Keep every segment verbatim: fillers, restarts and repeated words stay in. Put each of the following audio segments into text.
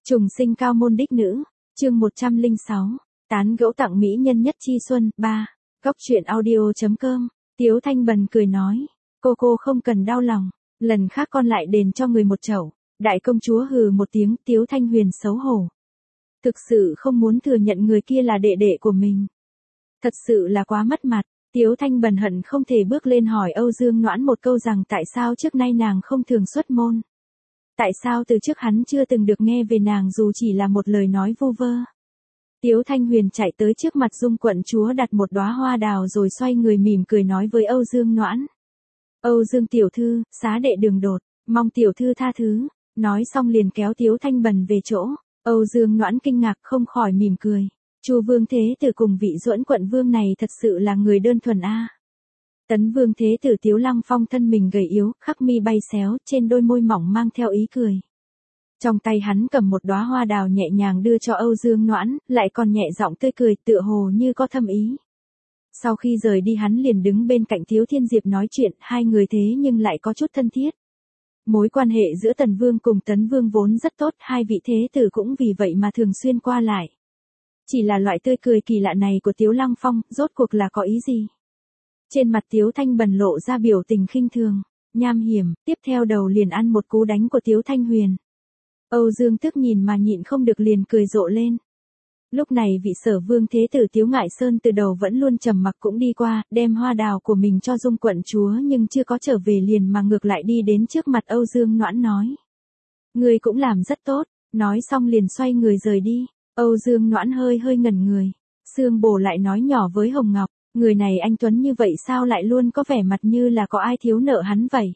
Trùng sinh cao môn đích nữ, chương một trăm lẻ sáu, tán gẫu tặng mỹ nhân nhất chi xuân, ba, góc truyện audio.com, Tiếu Thanh Bần cười nói, cô cô không cần đau lòng, lần khác con lại đền cho người một chậu, đại công chúa hừ một tiếng, Tiếu Thanh Huyền xấu hổ. Thực sự không muốn thừa nhận người kia là đệ đệ của mình. Thật sự là quá mất mặt, Tiếu Thanh Bần hận không thể bước lên hỏi Âu Dương Noãn một câu rằng tại sao trước nay nàng không thường xuất môn. Tại sao từ trước hắn chưa từng được nghe về nàng dù chỉ là một lời nói vu vơ. Tiếu Thanh Huyền chạy tới trước mặt Dung quận chúa đặt một đóa hoa đào rồi xoay người mỉm cười nói với Âu Dương Noãn. Âu Dương tiểu thư, xá đệ đường đột, mong tiểu thư tha thứ, nói xong liền kéo Tiếu Thanh Bần về chỗ. Âu Dương Noãn kinh ngạc không khỏi mỉm cười. Chu Vương Thế Tử cùng vị Duẫn quận vương này thật sự là người đơn thuần a. Tấn Vương Thế Tử Tiếu Lăng Phong thân mình gầy yếu, khắc mi bay xéo, trên đôi môi mỏng mang theo ý cười. Trong tay hắn cầm một đóa hoa đào nhẹ nhàng đưa cho Âu Dương Noãn, lại còn nhẹ giọng tươi cười, tựa hồ như có thâm ý. Sau khi rời đi hắn liền đứng bên cạnh Tiếu Thiên Diệp nói chuyện, hai người thế nhưng lại có chút thân thiết. Mối quan hệ giữa Tần Vương cùng Tấn Vương vốn rất tốt, hai vị thế tử cũng vì vậy mà thường xuyên qua lại. Chỉ là loại tươi cười kỳ lạ này của Tiếu Lăng Phong, rốt cuộc là có ý gì? Trên mặt Tiếu Thanh Bần lộ ra biểu tình khinh thường, nham hiểm, tiếp theo đầu liền ăn một cú đánh của Tiếu Thanh Huyền. Âu Dương Tức nhìn mà nhịn không được liền cười rộ lên. Lúc này vị Sở Vương Thế Tử Tiếu Ngại Sơn từ đầu vẫn luôn trầm mặc cũng đi qua, đem hoa đào của mình cho Dung quận chúa nhưng chưa có trở về liền mà ngược lại đi đến trước mặt Âu Dương Noãn nói. Người cũng làm rất tốt, nói xong liền xoay người rời đi. Âu Dương Noãn hơi hơi ngẩn người. Sương Bồ lại nói nhỏ với Hồng Ngọc, người này anh Tuấn như vậy sao lại luôn có vẻ mặt như là có ai thiếu nợ hắn vậy.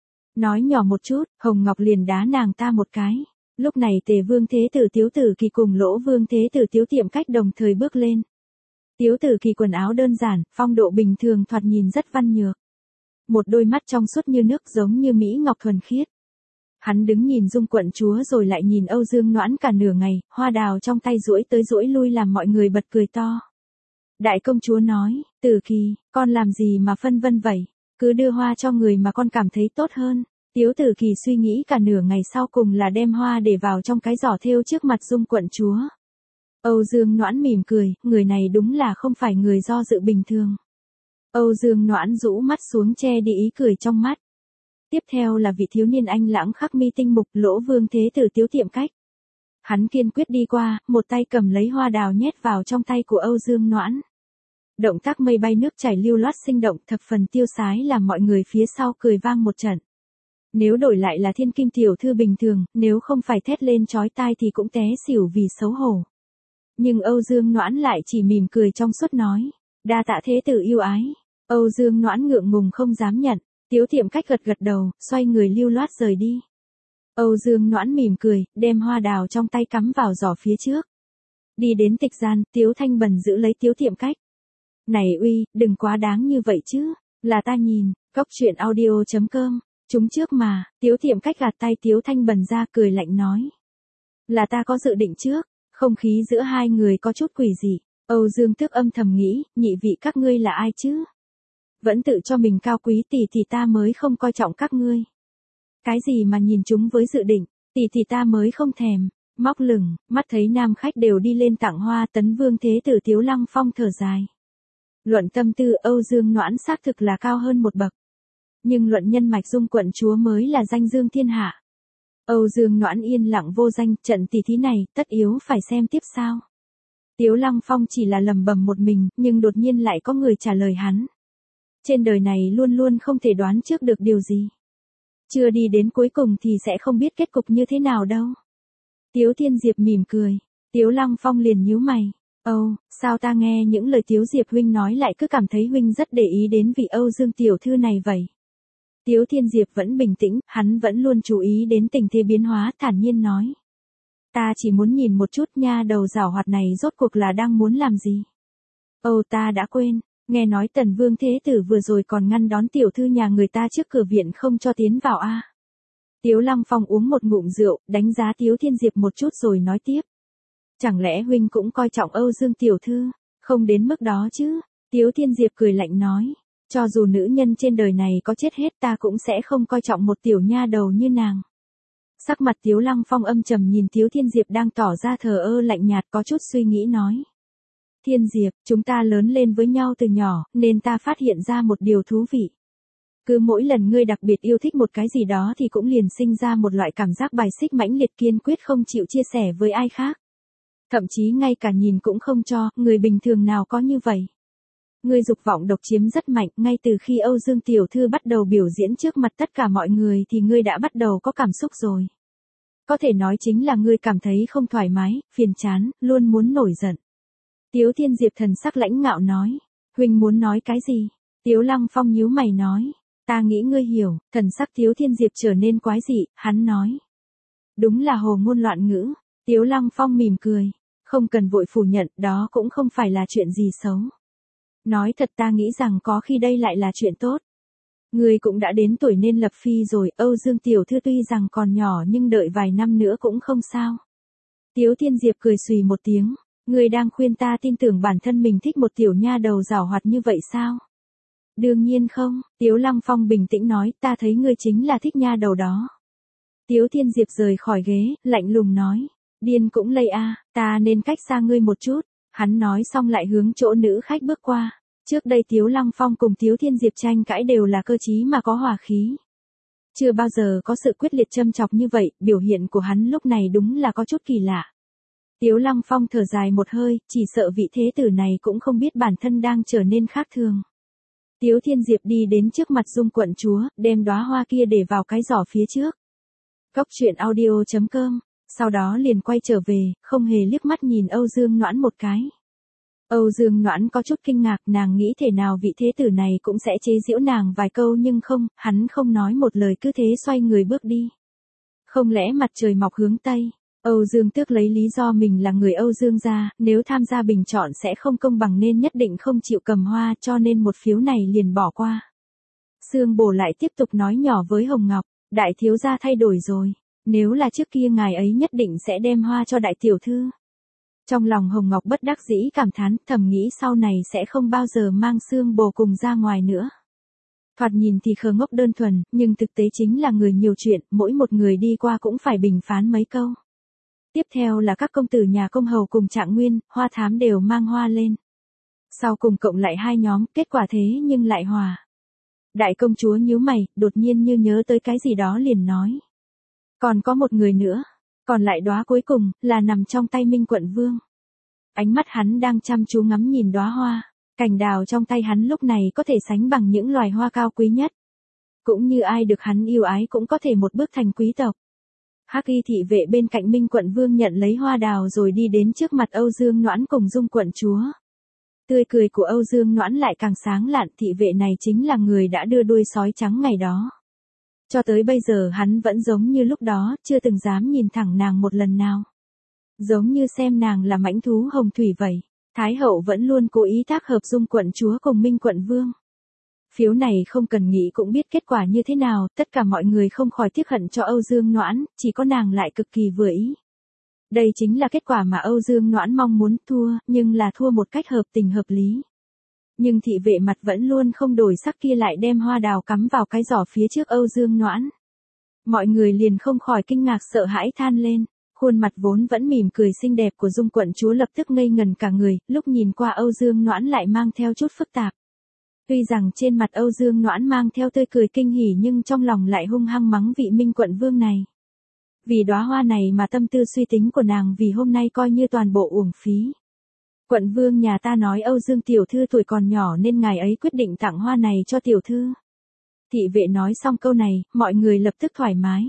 Nói nhỏ một chút, Hồng Ngọc liền đá nàng ta một cái. Lúc này Tề Vương Thế Tử Tiếu Tử Kỳ cùng Lỗ Vương Thế Tử Tiếu Tiệm Cách đồng thời bước lên. Tiếu Tử Kỳ quần áo đơn giản, phong độ bình thường thoạt nhìn rất văn nhược. Một đôi mắt trong suốt như nước giống như Mỹ Ngọc thuần khiết. Hắn đứng nhìn Dung quận chúa rồi lại nhìn Âu Dương Noãn cả nửa ngày, hoa đào trong tay duỗi tới duỗi lui làm mọi người bật cười to. Đại công chúa nói, Tử Kỳ, con làm gì mà phân vân vậy, cứ đưa hoa cho người mà con cảm thấy tốt hơn. Tiếu Tử Kỳ suy nghĩ cả nửa ngày sau cùng là đem hoa để vào trong cái giỏ thêu trước mặt Dung quận chúa. Âu Dương Noãn mỉm cười, người này đúng là không phải người do dự bình thường. Âu Dương Noãn rũ mắt xuống che đi ý cười trong mắt. Tiếp theo là vị thiếu niên anh lãng khắc mi tinh mục Lỗ Vương Thế Tử Tiếu Tiệm Cách. Hắn kiên quyết đi qua, một tay cầm lấy hoa đào nhét vào trong tay của Âu Dương Noãn. Động tác mây bay nước chảy lưu loát sinh động thập phần tiêu sái làm mọi người phía sau cười vang một trận. Nếu đổi lại là thiên kim tiểu thư bình thường, nếu không phải thét lên chói tai thì cũng té xỉu vì xấu hổ. Nhưng Âu Dương Noãn lại chỉ mỉm cười trong suốt nói, đa tạ thế tử yêu ái. Âu Dương Noãn ngượng ngùng không dám nhận. Tiếu Tiệm Cách gật gật đầu, xoay người lưu loát rời đi. Âu Dương Noãn mỉm cười, đem hoa đào trong tay cắm vào giỏ phía trước. Đi đến tịch gian, Tiếu Thanh Bần giữ lấy Tiếu Tiệm Cách. Này uy, đừng quá đáng như vậy chứ, là ta nhìn, góc truyện audio.com, chúng trước mà, Tiếu Tiệm Cách gạt tay Tiếu Thanh Bần ra cười lạnh nói. Là ta có dự định trước, không khí giữa hai người có chút quỷ dị. Âu Dương Tước âm thầm nghĩ, nhị vị các ngươi là ai chứ? Vẫn tự cho mình cao quý tỷ thì ta mới không coi trọng các ngươi. Cái gì mà nhìn chúng với dự định, tỷ thì ta mới không thèm. Móc lửng, mắt thấy nam khách đều đi lên tặng hoa, Tấn Vương Thế Tử Tiếu Lăng Phong thở dài. Luận tâm tư Âu Dương Noãn xác thực là cao hơn một bậc. Nhưng luận nhân mạch Dung quận chúa mới là danh dương thiên hạ. Âu Dương Noãn yên lặng vô danh, trận tỷ thí này, tất yếu phải xem tiếp sao. Tiếu Lăng Phong chỉ là lầm bầm một mình, nhưng đột nhiên lại có người trả lời hắn. Trên đời này luôn luôn không thể đoán trước được điều gì. Chưa đi đến cuối cùng thì sẽ không biết kết cục như thế nào đâu. Tiếu Thiên Diệp mỉm cười. Tiếu Lăng Phong liền nhíu mày. Âu, oh, sao ta nghe những lời Tiếu Diệp huynh nói lại cứ cảm thấy huynh rất để ý đến vị Âu Dương tiểu thư này vậy. Tiếu Thiên Diệp vẫn bình tĩnh, hắn vẫn luôn chú ý đến tình thế biến hóa, thản nhiên nói. Ta chỉ muốn nhìn một chút nha đầu giảo hoạt này rốt cuộc là đang muốn làm gì. Âu oh, ta đã quên. Nghe nói Tần Vương Thế Tử vừa rồi còn ngăn đón tiểu thư nhà người ta trước cửa viện không cho tiến vào a. À. Tiếu Lăng Phong uống một ngụm rượu, đánh giá Tiếu Thiên Diệp một chút rồi nói tiếp. Chẳng lẽ huynh cũng coi trọng Âu Dương tiểu thư, không đến mức đó chứ? Tiếu Thiên Diệp cười lạnh nói, cho dù nữ nhân trên đời này có chết hết ta cũng sẽ không coi trọng một tiểu nha đầu như nàng. Sắc mặt Tiếu Lăng Phong âm trầm nhìn Tiếu Thiên Diệp đang tỏ ra thờ ơ lạnh nhạt, có chút suy nghĩ nói. Thiên Diệp, chúng ta lớn lên với nhau từ nhỏ, nên ta phát hiện ra một điều thú vị. Cứ mỗi lần ngươi đặc biệt yêu thích một cái gì đó thì cũng liền sinh ra một loại cảm giác bài xích mãnh liệt, kiên quyết không chịu chia sẻ với ai khác. Thậm chí ngay cả nhìn cũng không cho, người bình thường nào có như vậy. Ngươi dục vọng độc chiếm rất mạnh, ngay từ khi Âu Dương tiểu thư bắt đầu biểu diễn trước mặt tất cả mọi người thì ngươi đã bắt đầu có cảm xúc rồi. Có thể nói chính là ngươi cảm thấy không thoải mái, phiền chán, luôn muốn nổi giận. Tiếu Thiên Diệp thần sắc lãnh ngạo nói. Huynh muốn nói cái gì? Tiếu Lăng Phong nhíu mày nói. Ta nghĩ ngươi hiểu. Thần sắc Tiếu Thiên Diệp trở nên quái dị, hắn nói. Đúng là hồ ngôn loạn ngữ. Tiếu Lăng Phong mỉm cười. Không cần vội phủ nhận, đó cũng không phải là chuyện gì xấu. Nói thật, ta nghĩ rằng có khi đây lại là chuyện tốt. Ngươi cũng đã đến tuổi nên lập phi rồi, Âu Dương tiểu thư tuy rằng còn nhỏ nhưng đợi vài năm nữa cũng không sao. Tiếu Thiên Diệp cười xùy một tiếng. Ngươi đang khuyên ta tin tưởng bản thân mình thích một tiểu nha đầu giảo hoạt như vậy sao? Đương nhiên không, Tiếu Lăng Phong bình tĩnh nói, ta thấy ngươi chính là thích nha đầu đó. Tiếu Thiên Diệp rời khỏi ghế, lạnh lùng nói. Điên cũng lây a, à, ta nên cách xa ngươi một chút. Hắn nói xong lại hướng chỗ nữ khách bước qua. Trước đây Tiếu Lăng Phong cùng Tiếu Thiên Diệp tranh cãi đều là cơ trí mà có hòa khí. Chưa bao giờ có sự quyết liệt châm chọc như vậy, biểu hiện của hắn lúc này đúng là có chút kỳ lạ. Tiếu Lăng Phong thở dài một hơi, chỉ sợ vị thế tử này cũng không biết bản thân đang trở nên khác thường. Tiếu Thiên Diệp đi đến trước mặt Dung quận chúa, đem đóa hoa kia để vào cái giỏ phía trước. Cốc truyện audio chấm com, sau đó liền quay trở về, không hề liếc mắt nhìn Âu Dương Noãn một cái. Âu Dương Noãn có chút kinh ngạc, nàng nghĩ thể nào vị thế tử này cũng sẽ chế giễu nàng vài câu nhưng không, hắn không nói một lời cứ thế xoay người bước đi. Không lẽ mặt trời mọc hướng Tây? Âu Dương Tước lấy lý do mình là người Âu Dương gia, nếu tham gia bình chọn sẽ không công bằng nên nhất định không chịu cầm hoa, cho nên một phiếu này liền bỏ qua. Sương Bồ lại tiếp tục nói nhỏ với Hồng Ngọc, đại thiếu gia thay đổi rồi, nếu là trước kia ngài ấy nhất định sẽ đem hoa cho đại tiểu thư. Trong lòng Hồng Ngọc bất đắc dĩ cảm thán, thầm nghĩ sau này sẽ không bao giờ mang Sương Bồ cùng ra ngoài nữa. Thoạt nhìn thì khờ ngốc đơn thuần, nhưng thực tế chính là người nhiều chuyện, mỗi một người đi qua cũng phải bình phán mấy câu. Tiếp theo là các công tử nhà công hầu cùng Trạng Nguyên, Hoa Thám đều mang hoa lên. Sau cùng cộng lại hai nhóm, kết quả thế nhưng lại hòa. Đại công chúa nhíu mày, đột nhiên như nhớ tới cái gì đó liền nói. Còn có một người nữa, còn lại đóa cuối cùng, là nằm trong tay Minh quận vương. Ánh mắt hắn đang chăm chú ngắm nhìn đóa hoa, cành đào trong tay hắn lúc này có thể sánh bằng những loài hoa cao quý nhất. Cũng như ai được hắn yêu ái cũng có thể một bước thành quý tộc. Hắc y thị vệ bên cạnh Minh quận vương nhận lấy hoa đào rồi đi đến trước mặt Âu Dương Noãn cùng Dung quận chúa. Tươi cười của Âu Dương Noãn lại càng sáng lạn, thị vệ này chính là người đã đưa đuôi sói trắng ngày đó. Cho tới bây giờ hắn vẫn giống như lúc đó, chưa từng dám nhìn thẳng nàng một lần nào. Giống như xem nàng là mãnh thú hồng thủy vậy. Thái hậu vẫn luôn cố ý tác hợp Dung quận chúa cùng Minh quận vương. Phiếu này không cần nghĩ cũng biết kết quả như thế nào, tất cả mọi người không khỏi tiếc hận cho Âu Dương Noãn, chỉ có nàng lại cực kỳ vừa ý. Đây chính là kết quả mà Âu Dương Noãn mong muốn, thua, nhưng là thua một cách hợp tình hợp lý. Nhưng thị vệ mặt vẫn luôn không đổi sắc kia lại đem hoa đào cắm vào cái giỏ phía trước Âu Dương Noãn. Mọi người liền không khỏi kinh ngạc sợ hãi than lên, khuôn mặt vốn vẫn mỉm cười xinh đẹp của Dung quận chúa lập tức ngây ngần cả người, lúc nhìn qua Âu Dương Noãn lại mang theo chút phức tạp. Tuy rằng trên mặt Âu Dương Noãn mang theo tươi cười kinh hỉ nhưng trong lòng lại hung hăng mắng vị Minh quận vương này. Vì đóa hoa này mà tâm tư suy tính của nàng vì hôm nay coi như toàn bộ uổng phí. Quận vương nhà ta nói Âu Dương tiểu thư tuổi còn nhỏ nên ngài ấy quyết định tặng hoa này cho tiểu thư. Thị vệ nói xong câu này, mọi người lập tức thoải mái.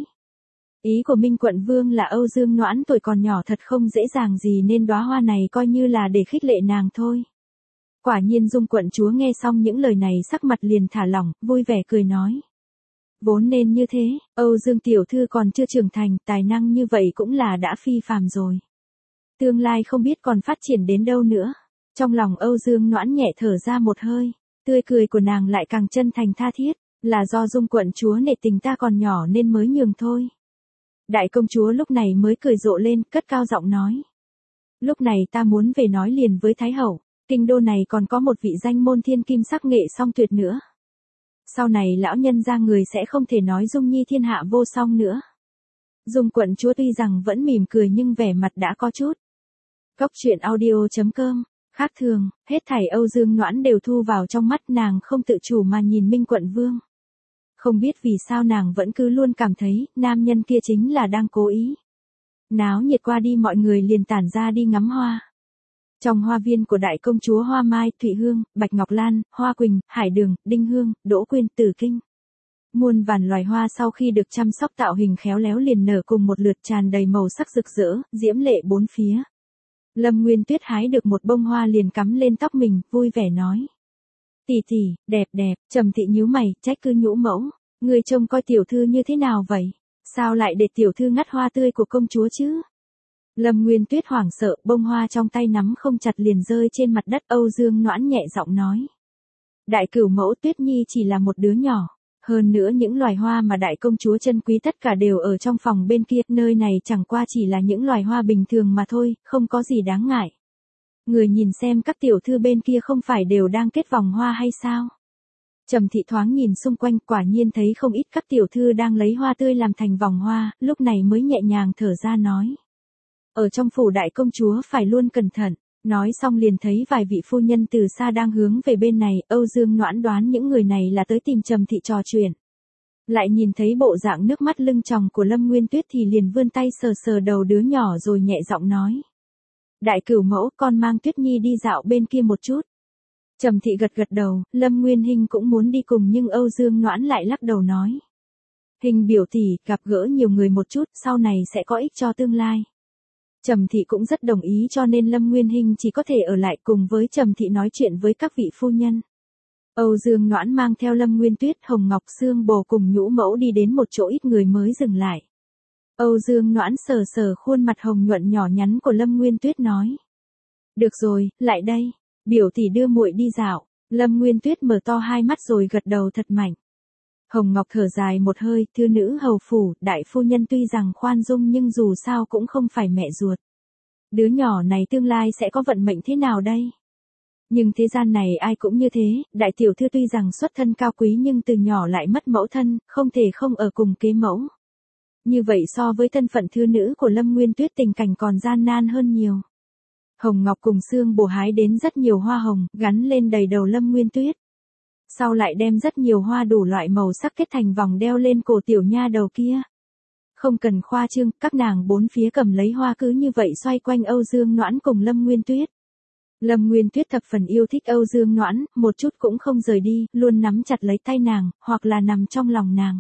Ý của Minh quận vương là Âu Dương Noãn tuổi còn nhỏ thật không dễ dàng gì nên đóa hoa này coi như là để khích lệ nàng thôi. Quả nhiên Dung quận chúa nghe xong những lời này sắc mặt liền thả lỏng, vui vẻ cười nói. Vốn nên như thế, Âu Dương tiểu thư còn chưa trưởng thành, tài năng như vậy cũng là đã phi phàm rồi. Tương lai không biết còn phát triển đến đâu nữa. Trong lòng Âu Dương Noãn nhẹ thở ra một hơi, tươi cười của nàng lại càng chân thành tha thiết, là do Dung quận chúa nể tình ta còn nhỏ nên mới nhường thôi. Đại công chúa lúc này mới cười rộ lên, cất cao giọng nói. Lúc này ta muốn về nói liền với Thái hậu, kinh đô này còn có một vị danh môn thiên kim sắc nghệ song tuyệt nữa. Sau này lão nhân ra người sẽ không thể nói Dung nhi thiên hạ vô song nữa. Dung quận chúa tuy rằng vẫn mỉm cười nhưng vẻ mặt đã có chút. Cốc truyện audio chấm com. Khác thường, hết thảy Âu Dương Noãn đều thu vào trong mắt, nàng không tự chủ mà nhìn Minh quận vương. Không biết vì sao nàng vẫn cứ luôn cảm thấy, nam nhân kia chính là đang cố ý. Náo nhiệt qua đi mọi người liền tản ra đi ngắm hoa. Trong hoa viên của đại công chúa Hoa Mai, Thụy Hương, Bạch Ngọc Lan, Hoa Quỳnh, Hải Đường, Đinh Hương, Đỗ Quyên, Tử Kinh. Muôn vàn loài hoa sau khi được chăm sóc tạo hình khéo léo liền nở cùng một lượt, tràn đầy màu sắc rực rỡ, diễm lệ bốn phía. Lâm Nguyên Tuyết hái được một bông hoa liền cắm lên tóc mình, vui vẻ nói. Tỷ tỷ, đẹp đẹp. Trầm Thị nhíu mày, trách cứ nhũ mẫu. Người trông coi tiểu thư như thế nào vậy? Sao lại để tiểu thư ngắt hoa tươi của công chúa chứ? Lâm Nguyên Tuyết hoảng sợ, bông hoa trong tay nắm không chặt liền rơi trên mặt đất. Âu Dương Noãn nhẹ giọng nói. Đại cửu mẫu, Tuyết Nhi chỉ là một đứa nhỏ. Hơn nữa những loài hoa mà đại công chúa trân quý tất cả đều ở trong phòng bên kia, nơi này chẳng qua chỉ là những loài hoa bình thường mà thôi, không có gì đáng ngại. Người nhìn xem các tiểu thư bên kia không phải đều đang kết vòng hoa hay sao? Trầm Thị thoáng nhìn xung quanh, quả nhiên thấy không ít các tiểu thư đang lấy hoa tươi làm thành vòng hoa, lúc này mới nhẹ nhàng thở ra nói. Ở trong phủ đại công chúa phải luôn cẩn thận. Nói xong liền thấy vài vị phu nhân từ xa đang hướng về bên này, Âu Dương Noãn đoán những người này là tới tìm Trầm Thị trò chuyện. Lại nhìn thấy bộ dạng nước mắt lưng tròng của Lâm Nguyên Tuyết thì liền vươn tay sờ sờ đầu đứa nhỏ rồi nhẹ giọng nói. Đại cửu mẫu, con mang Tuyết Nhi đi dạo bên kia một chút. Trầm Thị gật gật đầu, Lâm Nguyên Hinh cũng muốn đi cùng nhưng Âu Dương Noãn lại lắc đầu nói. Hình biểu tỷ, gặp gỡ nhiều người một chút, sau này sẽ có ích cho tương lai. Trầm Thị cũng rất đồng ý cho nên Lâm Nguyên Hinh chỉ có thể ở lại cùng với Trầm Thị nói chuyện với các vị phu nhân. Âu Dương Noãn mang theo Lâm Nguyên Tuyết, Hồng Ngọc Sương Bồ cùng nhũ mẫu đi đến một chỗ ít người mới dừng lại. Âu Dương Noãn sờ sờ khuôn mặt hồng nhuận nhỏ nhắn của Lâm Nguyên Tuyết nói. Được rồi, lại đây, biểu tỷ đưa muội đi dạo. Lâm Nguyên Tuyết mở to hai mắt rồi gật đầu thật mạnh. Hồng Ngọc thở dài một hơi, thư nữ hầu phủ, đại phu nhân tuy rằng khoan dung nhưng dù sao cũng không phải mẹ ruột. Đứa nhỏ này tương lai sẽ có vận mệnh thế nào đây? Nhưng thế gian này ai cũng như thế, đại tiểu thư tuy rằng xuất thân cao quý nhưng từ nhỏ lại mất mẫu thân, không thể không ở cùng kế mẫu. Như vậy so với thân phận thư nữ của Lâm Nguyên Tuyết tình cảnh còn gian nan hơn nhiều. Hồng Ngọc cùng Sương Bồ hái đến rất nhiều hoa hồng, gắn lên đầy đầu Lâm Nguyên Tuyết. Sau lại đem rất nhiều hoa đủ loại màu sắc kết thành vòng đeo lên cổ tiểu nha đầu kia. Không cần khoa trương, các nàng bốn phía cầm lấy hoa cứ như vậy xoay quanh Âu Dương Noãn cùng Lâm Nguyên Tuyết. Lâm Nguyên Tuyết thập phần yêu thích Âu Dương Noãn, một chút cũng không rời đi, luôn nắm chặt lấy tay nàng, hoặc là nằm trong lòng nàng.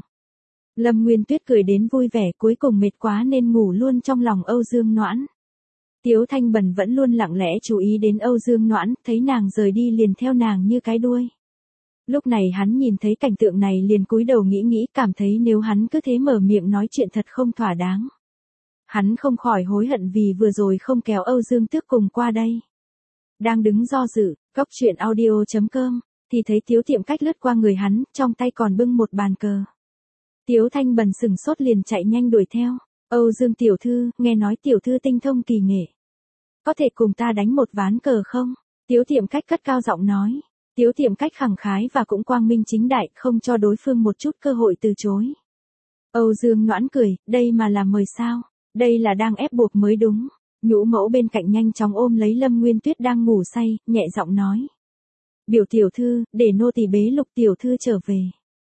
Lâm Nguyên Tuyết cười đến vui vẻ, cuối cùng mệt quá nên ngủ luôn trong lòng Âu Dương Noãn. Tiếu Thanh Bần vẫn luôn lặng lẽ chú ý đến Âu Dương Noãn, thấy nàng rời đi liền theo nàng như cái đuôi. Lúc này hắn nhìn thấy cảnh tượng này liền cúi đầu nghĩ nghĩ, cảm thấy nếu hắn cứ thế mở miệng nói chuyện thật không thỏa đáng. Hắn không khỏi hối hận vì vừa rồi không kéo Âu Dương Tước cùng qua đây. Đang đứng do dự, cốc truyện audio chấm com, thì thấy Tiếu Tiệm Cách lướt qua người hắn, trong tay còn bưng một bàn cờ. Tiếu Thanh Bần sừng sốt liền chạy nhanh đuổi theo. Âu Dương tiểu thư, nghe nói tiểu thư tinh thông kỳ nghệ. Có thể cùng ta đánh một ván cờ không? Tiếu Tiệm Cách cất cao giọng nói. Tiếu Tiệm Cách khẳng khái và cũng quang minh chính đại, không cho đối phương một chút cơ hội từ chối. Âu Dương Noãn cười, đây mà là mời sao? Đây là đang ép buộc mới đúng. Nhũ mẫu bên cạnh nhanh chóng ôm lấy Lâm Nguyên Tuyết đang ngủ say, nhẹ giọng nói. Biểu tiểu thư, để nô tỳ bế Lục tiểu thư trở về.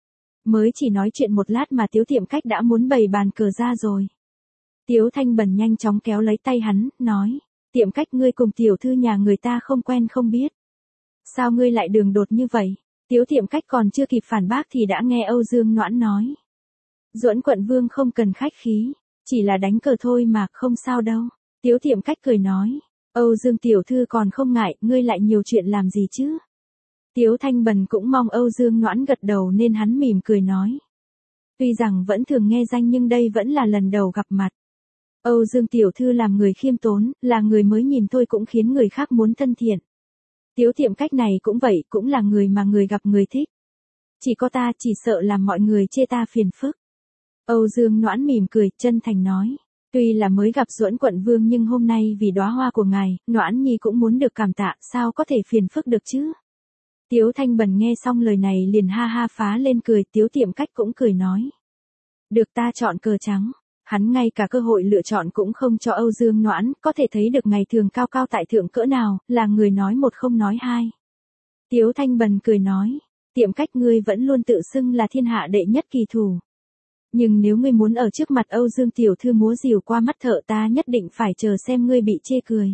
Mới chỉ nói chuyện một lát mà Tiếu Tiệm Cách đã muốn bày bàn cờ ra rồi. Tiếu Thanh Bần nhanh chóng kéo lấy tay hắn, nói. Tiệm Cách, ngươi cùng tiểu thư nhà người ta không quen không biết. Sao ngươi lại đường đột như vậy? Tiếu Tiệm Cách còn chưa kịp phản bác thì đã nghe Âu Dương Noãn nói. Duẫn quận vương không cần khách khí, chỉ là đánh cờ thôi mà, không sao đâu. Tiếu Tiệm Cách cười nói. Âu Dương tiểu thư còn không ngại, ngươi lại nhiều chuyện làm gì chứ? Tiếu Thanh Bần cũng mong Âu Dương Noãn gật đầu nên hắn mỉm cười nói. Tuy rằng vẫn thường nghe danh nhưng đây vẫn là lần đầu gặp mặt. Âu Dương tiểu thư làm người khiêm tốn, là người mới nhìn thôi cũng khiến người khác muốn thân thiện. Tiếu Tiệm Cách này cũng vậy, cũng là người mà người gặp người thích. Chỉ có ta chỉ sợ làm mọi người chê ta phiền phức. Âu Dương Noãn mỉm cười, chân thành nói. Tuy là mới gặp Duẫn quận vương nhưng hôm nay vì đóa hoa của ngài, Noãn Nhi cũng muốn được cảm tạ, sao có thể phiền phức được chứ? Tiếu Thanh Bần nghe xong lời này liền ha ha phá lên cười, Tiếu Tiệm Cách cũng cười nói. Được, ta chọn cờ trắng. Hắn ngay cả cơ hội lựa chọn cũng không cho Âu Dương Noãn, có thể thấy được ngày thường cao cao tại thượng cỡ nào, là người nói một không nói hai. Tiếu Thanh Bần cười nói, Tiệm Cách ngươi vẫn luôn tự xưng là thiên hạ đệ nhất kỳ thủ. Nhưng nếu ngươi muốn ở trước mặt Âu Dương tiểu thư múa rìu qua mắt thợ ta nhất định phải chờ xem ngươi bị chê cười.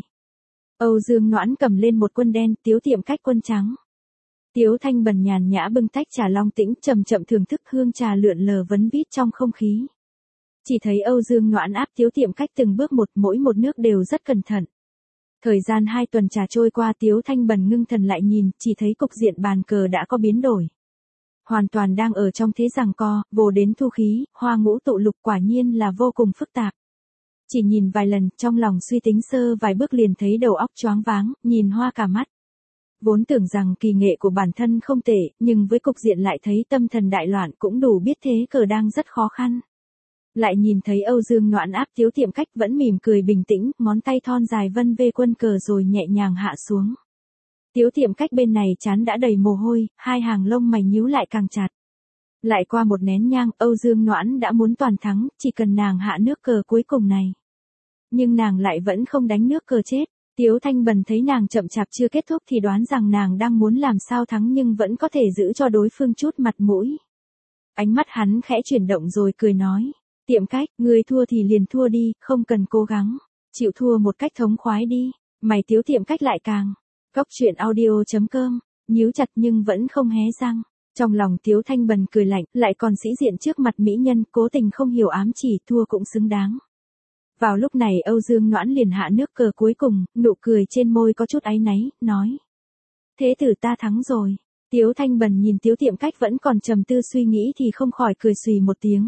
Âu Dương Noãn cầm lên một quân đen, Tiếu Tiệm Cách quân trắng. Tiếu Thanh Bần nhàn nhã bưng tách trà long tĩnh chậm chậm thưởng thức hương trà lượn lờ vấn vít trong không khí. Chỉ thấy Âu Dương Noãn áp Tiếu Tiệm Cách từng bước một, mỗi một nước đều rất cẩn thận. Thời gian hai tuần trà trôi qua, Tiếu Thanh Bần ngưng thần lại nhìn, chỉ thấy cục diện bàn cờ đã có biến đổi. Hoàn toàn đang ở trong thế giằng co, vồ đến thu khí, hoa ngũ tụ lục, quả nhiên là vô cùng phức tạp. Chỉ nhìn vài lần, trong lòng suy tính sơ vài bước liền thấy đầu óc choáng váng, nhìn hoa cả mắt. Vốn tưởng rằng kỳ nghệ của bản thân không tệ, nhưng với cục diện lại thấy tâm thần đại loạn, cũng đủ biết thế cờ đang rất khó khăn. Lại nhìn thấy Âu Dương Noãn áp Tiếu Tiệm Cách vẫn mỉm cười bình tĩnh, ngón tay thon dài vân vê quân cờ rồi nhẹ nhàng hạ xuống. Tiếu Tiệm Cách bên này trán đã đầy mồ hôi, hai hàng lông mày nhíu lại càng chặt. Lại qua một nén nhang, Âu Dương Noãn đã muốn toàn thắng, chỉ cần nàng hạ nước cờ cuối cùng này. Nhưng nàng lại vẫn không đánh nước cờ chết. Tiếu Thanh Bần thấy nàng chậm chạp chưa kết thúc thì đoán rằng nàng đang muốn làm sao thắng nhưng vẫn có thể giữ cho đối phương chút mặt mũi. Ánh mắt hắn khẽ chuyển động rồi cười nói, Tiệm Cách, ngươi thua thì liền thua đi, không cần cố gắng, chịu thua một cách thống khoái đi. Mày Tiếu Tiệm Cách lại càng. Góc truyện audio chấm com, nhíu chặt nhưng vẫn không hé răng. Trong lòng Tiếu Thanh Bần cười lạnh, lại còn sĩ diện trước mặt mỹ nhân, cố tình không hiểu ám chỉ, thua cũng xứng đáng. Vào lúc này Âu Dương Noãn liền hạ nước cờ cuối cùng, nụ cười trên môi có chút áy náy, nói. Thế tử ta thắng rồi. Tiếu Thanh Bần nhìn Tiếu Tiệm Cách vẫn còn trầm tư suy nghĩ thì không khỏi cười xùy một tiếng.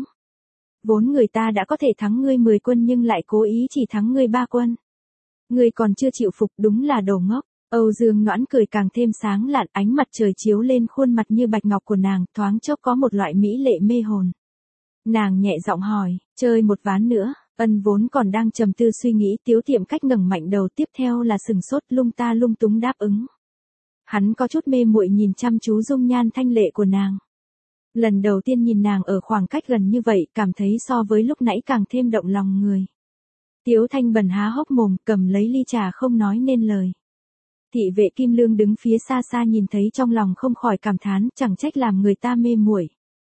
Vốn người ta đã có thể thắng ngươi mười quân nhưng lại cố ý chỉ thắng ngươi ba quân. Ngươi còn chưa chịu phục, đúng là đồ ngốc. Âu Dương Noãn cười càng thêm sáng lạn, ánh mặt trời chiếu lên khuôn mặt như bạch ngọc của nàng, thoáng chốc có một loại mỹ lệ mê hồn. Nàng nhẹ giọng hỏi, chơi một ván nữa. Ân vốn còn đang trầm tư suy nghĩ, Tiếu Tiệm Cách ngẩng mạnh đầu, tiếp theo là sừng sốt, lung ta lung túng đáp ứng. Hắn có chút mê muội nhìn chăm chú dung nhan thanh lệ của nàng. Lần đầu tiên nhìn nàng ở khoảng cách gần như vậy, cảm thấy so với lúc nãy càng thêm động lòng người. Tiếu Thanh Bần há hốc mồm, cầm lấy ly trà không nói nên lời. Thị vệ Kim Lương đứng phía xa xa nhìn thấy trong lòng không khỏi cảm thán, chẳng trách làm người ta mê muội.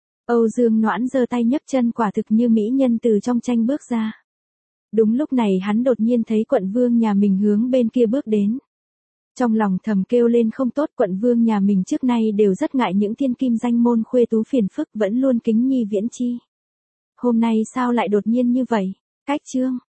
Âu Dương Noãn giơ tay nhấc chân quả thực như mỹ nhân từ trong tranh bước ra. Đúng lúc này hắn đột nhiên thấy quận vương nhà mình hướng bên kia bước đến. Trong lòng thầm kêu lên không tốt, quận vương nhà mình trước nay đều rất ngại những thiên kim danh môn khuê tú phiền phức, vẫn luôn kính nhi viễn chi. Hôm nay sao lại đột nhiên như vậy? Cách chương.